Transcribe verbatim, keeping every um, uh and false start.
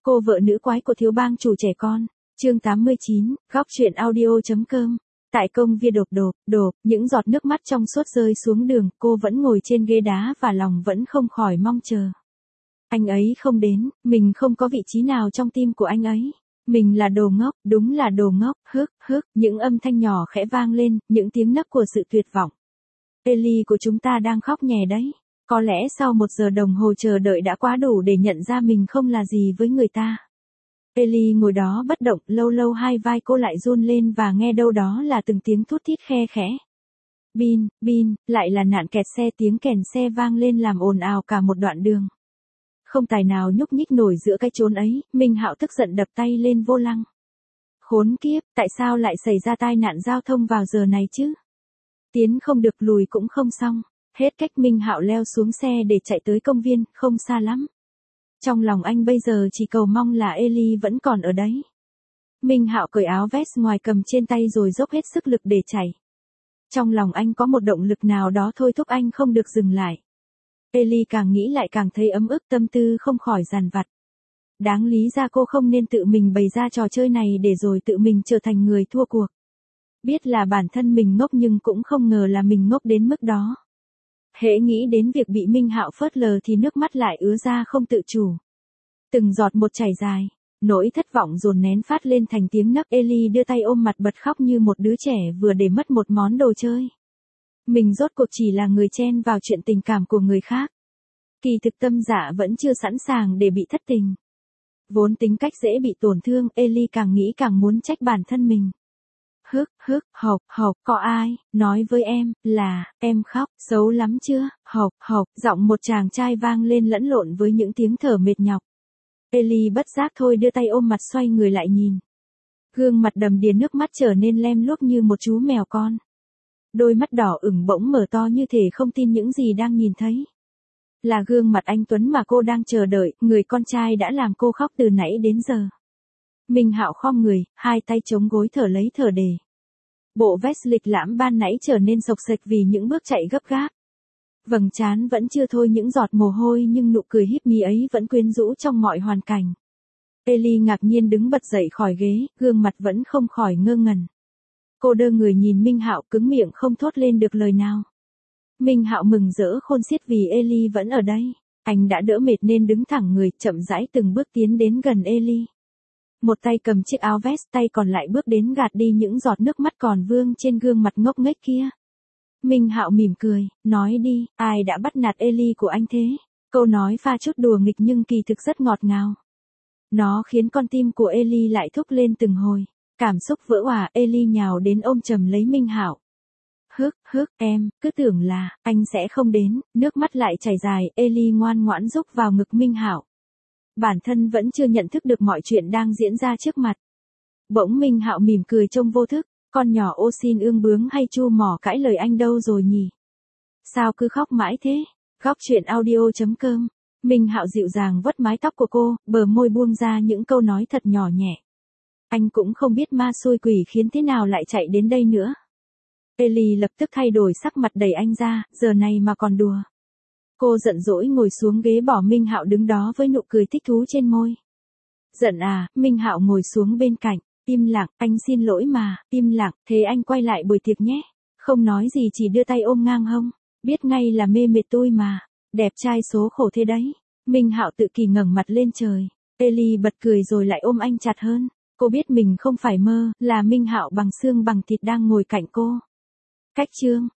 Cô vợ nữ quái của thiếu bang chủ trẻ con. Chương tám mươi chín, góc truyện audio.com. Tại công viên đột đột, đột, những giọt nước mắt trong suốt rơi xuống đường, cô vẫn ngồi trên ghế đá và lòng vẫn không khỏi mong chờ. Anh ấy không đến, mình không có vị trí nào trong tim của anh ấy. Mình là đồ ngốc, đúng là đồ ngốc, hức, hức, những âm thanh nhỏ khẽ vang lên, những tiếng nấc của sự tuyệt vọng. Ellie của chúng ta đang khóc nhè đấy. Có lẽ sau một giờ đồng hồ chờ đợi đã quá đủ để nhận ra mình không là gì với người ta. Ellie ngồi đó bất động, lâu lâu hai vai cô lại run lên và nghe đâu đó là từng tiếng thút thít khe khẽ. Bin, bin, lại là nạn kẹt xe, tiếng kèn xe vang lên làm ồn ào cả một đoạn đường. Không tài nào nhúc nhích nổi giữa cái chốn ấy, Minh Hạo tức giận đập tay lên vô lăng. Khốn kiếp, tại sao lại xảy ra tai nạn giao thông vào giờ này chứ? Tiến không được lùi cũng không xong. Hết cách, Minh Hạo leo xuống xe để chạy tới công viên, không xa lắm. Trong lòng anh bây giờ chỉ cầu mong là Ellie vẫn còn ở đấy. Minh Hạo cởi áo vest ngoài cầm trên tay rồi dốc hết sức lực để chạy. Trong lòng anh có một động lực nào đó thôi thúc anh không được dừng lại. Ellie càng nghĩ lại càng thấy ấm ức, tâm tư không khỏi dằn vặt. Đáng lý ra cô không nên tự mình bày ra trò chơi này để rồi tự mình trở thành người thua cuộc. Biết là bản thân mình ngốc nhưng cũng không ngờ là mình ngốc đến mức đó. Hễ nghĩ đến việc bị Minh Hạo phớt lờ thì nước mắt lại ứa ra không tự chủ. Từng giọt một chảy dài, nỗi thất vọng dồn nén phát lên thành tiếng nấc. Ellie đưa tay ôm mặt bật khóc như một đứa trẻ vừa để mất một món đồ chơi. Mình rốt cuộc chỉ là người chen vào chuyện tình cảm của người khác. Kỳ thực tâm dạ vẫn chưa sẵn sàng để bị thất tình. Vốn tính cách dễ bị tổn thương, Ellie càng nghĩ càng muốn trách bản thân mình. Hức, hức, hộc, hộc, có ai, nói với em, là, em khóc, xấu lắm chưa, hộc, hộc, giọng một chàng trai vang lên lẫn lộn với những tiếng thở mệt nhọc. Ellie bất giác thôi đưa tay ôm mặt xoay người lại nhìn. Gương mặt đầm đìa nước mắt trở nên lem luốc như một chú mèo con. Đôi mắt đỏ ửng bỗng mở to như thể không tin những gì đang nhìn thấy. Là gương mặt anh Tuấn mà cô đang chờ đợi, người con trai đã làm cô khóc từ nãy đến giờ. Minh Hạo khom người, hai tay chống gối thở lấy thở để. Bộ vest lịch lãm ban nãy trở nên xộc xệch vì những bước chạy gấp gáp. Vầng trán vẫn chưa thôi những giọt mồ hôi nhưng nụ cười híp mi ấy vẫn quyến rũ trong mọi hoàn cảnh. Ellie ngạc nhiên đứng bật dậy khỏi ghế, gương mặt vẫn không khỏi ngơ ngẩn. Cô đơ người nhìn Minh Hạo, cứng miệng không thốt lên được lời nào. Minh Hạo mừng rỡ khôn xiết vì Ellie vẫn ở đây. Anh đã đỡ mệt nên đứng thẳng người, chậm rãi từng bước tiến đến gần Ellie. Một tay cầm chiếc áo vest, tay còn lại bước đến gạt đi những giọt nước mắt còn vương trên gương mặt ngốc nghếch kia. Minh Hạo mỉm cười, nói đi, ai đã bắt nạt Ellie của anh thế? Câu nói pha chút đùa nghịch nhưng kỳ thực rất ngọt ngào. Nó khiến con tim của Ellie lại thúc lên từng hồi. Cảm xúc vỡ òa, Ellie nhào đến ôm chầm lấy Minh Hạo. Hức, hức, em, cứ tưởng là, anh sẽ không đến, nước mắt lại chảy dài, Ellie ngoan ngoãn rúc vào ngực Minh Hạo. Bản thân vẫn chưa nhận thức được mọi chuyện đang diễn ra trước mặt. Bỗng Minh Hạo mỉm cười trông vô thức, con nhỏ ô xin ương bướng hay chu mỏ cãi lời anh đâu rồi nhỉ? Sao cứ khóc mãi thế? Góc truyện audio.com. Minh Hạo dịu dàng vuốt mái tóc của cô, bờ môi buông ra những câu nói thật nhỏ nhẹ. Anh cũng không biết ma xui quỷ khiến thế nào lại chạy đến đây nữa. Ellie lập tức thay đổi sắc mặt đẩy anh ra, giờ này mà còn đùa. Cô giận dỗi ngồi xuống ghế bỏ Minh Hạo đứng đó với nụ cười thích thú trên môi. Giận à? Minh Hạo ngồi xuống bên cạnh, im lặng, anh xin lỗi mà, im lặng, thế anh quay lại buổi tiệc nhé. Không nói gì chỉ đưa tay ôm ngang hông, biết ngay là mê mệt tôi mà, đẹp trai số khổ thế đấy. Minh Hạo tự kỳ ngẩng mặt lên trời, Ellie bật cười rồi lại ôm anh chặt hơn. Cô biết mình không phải mơ, là Minh Hạo bằng xương bằng thịt đang ngồi cạnh cô. Cách chương